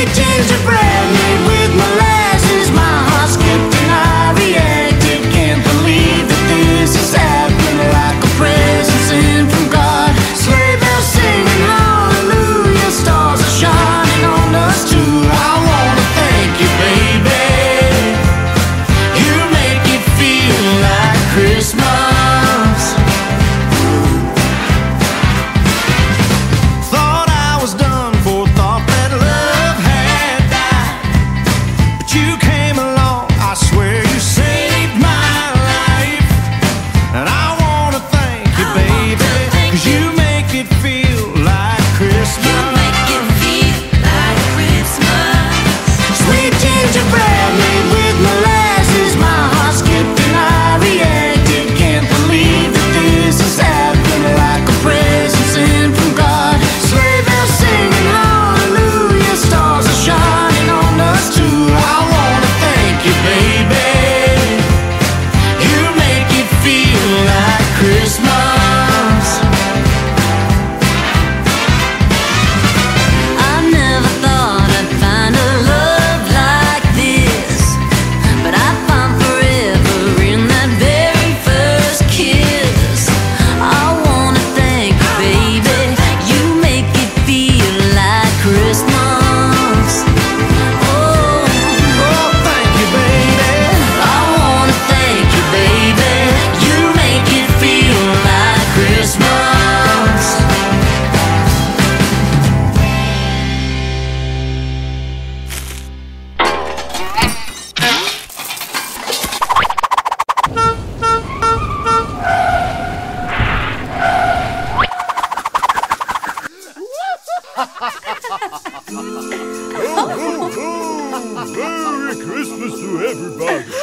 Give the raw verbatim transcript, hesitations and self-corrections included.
Sweet gingerbread made with molasses. My heart skipped and I reacted. Can't believe that this is happening. Like a present sent from God. Sleigh bells singing hallelujah. Stars are shining on us too. I wanna thank you, baby. You make it feel like Christmas. Thought I was done for, thought that love had died, but you came along, I swear you saved my life. And I wanna thank you, baby, cause you make it feel like Christmas. Sweet gingerbread made with molasses. My heart skipped and I reacted. Can't believe that this is happening. Like a present sent from God. Sleigh bells singing hallelujah. Stars are shining on us too. I wanna thank you, baby. You make it feel like Christmas. I never thought I'd find a love like this, but I found forever in that very first kiss. I wanna thank you, baby. You make it feel like Christmas. Oh, oh, thank you, baby. I wanna thank you, baby. You make it feel like Christmas. Merry Christmas to everybody.